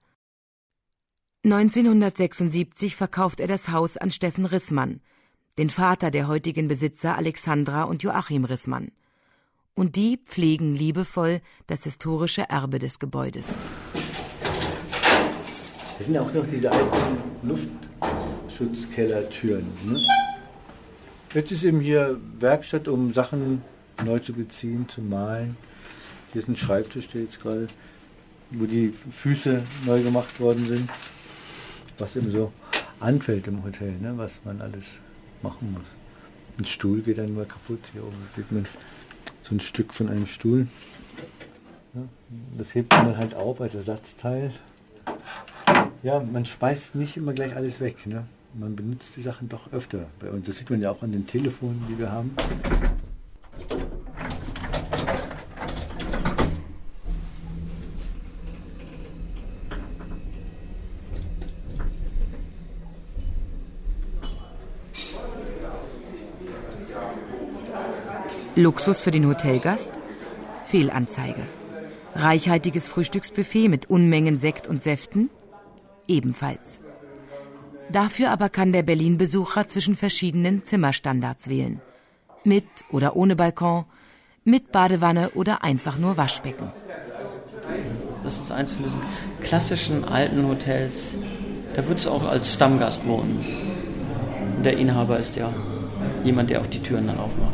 neunzehnhundertsechsundsiebzig verkauft er das Haus an Steffen Rissmann, den Vater der heutigen Besitzer Alexandra und Joachim Rissmann. Und die pflegen liebevoll das historische Erbe des Gebäudes. Das sind auch noch diese alten Luftschutzkellertüren. Ne? Jetzt ist eben hier Werkstatt, um Sachen neu zu beziehen, zu malen. Hier ist ein Schreibtisch, der jetzt gerade, wo die Füße neu gemacht worden sind. Was eben so anfällt im Hotel, ne? Was man alles machen muss. Ein Stuhl geht dann mal kaputt. Hier oben sieht man so ein Stück von einem Stuhl. Ja, das hebt man halt auf als Ersatzteil. Ja, man schmeißt nicht immer gleich alles weg. Ne? Man benutzt die Sachen doch öfter bei uns. Das sieht man ja auch an den Telefonen, die wir haben. Luxus für den Hotelgast? Fehlanzeige. Reichhaltiges Frühstücksbuffet mit Unmengen Sekt und Säften? Ebenfalls. Dafür aber kann der Berlin-Besucher zwischen verschiedenen Zimmerstandards wählen. Mit oder ohne Balkon, mit Badewanne oder einfach nur Waschbecken. Das ist eins von diesen klassischen alten Hotels. Da würdest du auch als Stammgast wohnen. Der Inhaber ist ja jemand, der auch die Türen dann aufmacht.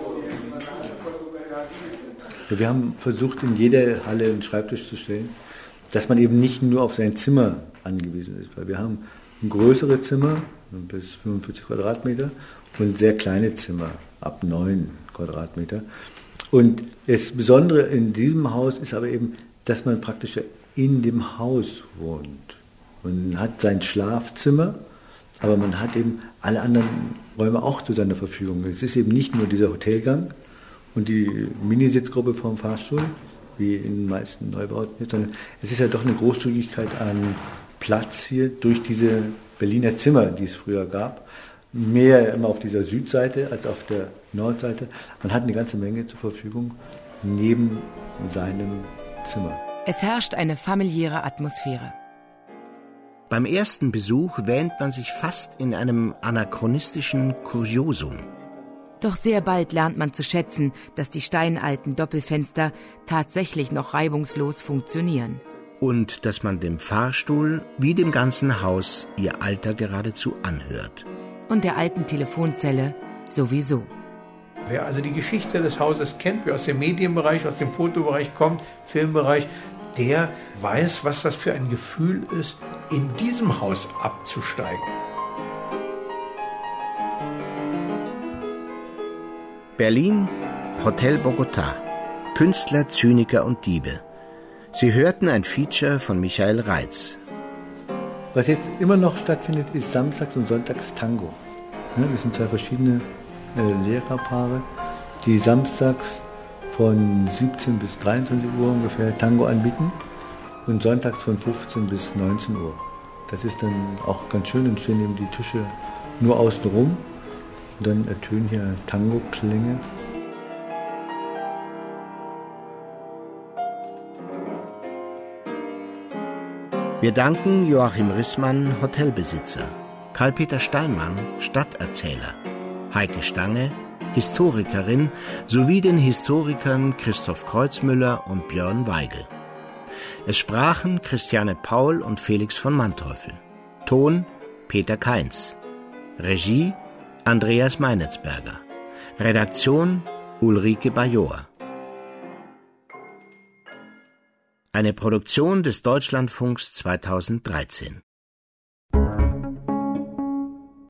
Wir haben versucht, in jeder Halle einen Schreibtisch zu stellen, dass man eben nicht nur auf sein Zimmer angewiesen ist. Weil wir haben größere Zimmer bis fünfundvierzig Quadratmeter und sehr kleine Zimmer ab neun Quadratmeter. Und das Besondere in diesem Haus ist aber eben, dass man praktisch in dem Haus wohnt. Man hat sein Schlafzimmer, aber man hat eben alle anderen Räume auch zu seiner Verfügung. Es ist eben nicht nur dieser Hotelgang und die Minisitzgruppe vom Fahrstuhl, wie in den meisten Neubauten, sondern es ist ja doch eine Großzügigkeit an Platz hier durch diese Berliner Zimmer, die es früher gab. Mehr immer auf dieser Südseite als auf der Nordseite. Man hat eine ganze Menge zur Verfügung neben seinem Zimmer. Es herrscht eine familiäre Atmosphäre. Beim ersten Besuch wähnt man sich fast in einem anachronistischen Kuriosum. Doch sehr bald lernt man zu schätzen, dass die steinalten Doppelfenster tatsächlich noch reibungslos funktionieren. Und dass man dem Fahrstuhl wie dem ganzen Haus ihr Alter geradezu anhört. Und der alten Telefonzelle sowieso. Wer also die Geschichte des Hauses kennt, wer aus dem Medienbereich, aus dem Fotobereich kommt, Filmbereich, der weiß, was das für ein Gefühl ist, in diesem Haus abzusteigen. Berlin, Hotel Bogotá. Künstler, Zyniker und Diebe. Sie hörten ein Feature von Michael Reitz. Was jetzt immer noch stattfindet, ist samstags und sonntags Tango. Das sind zwei verschiedene äh, Lehrerpaare, die samstags von siebzehn bis dreiundzwanzig Uhr ungefähr Tango anbieten und sonntags von fünfzehn bis neunzehn Uhr. Das ist dann auch ganz schön, dann stehen eben die Tische nur außen rum und dann ertönen hier Tango-Klänge. Wir danken Joachim Rissmann, Hotelbesitzer, Karl-Peter Steinmann, Stadterzähler, Heike Stange, Historikerin, sowie den Historikern Christoph Kreuzmüller und Björn Weigel. Es sprachen Christiane Paul und Felix von Manteuffel. Ton Peter Kainz. Regie Andreas Meinetzberger. Redaktion Ulrike Bajor. Eine Produktion des Deutschlandfunks zweitausenddreizehn.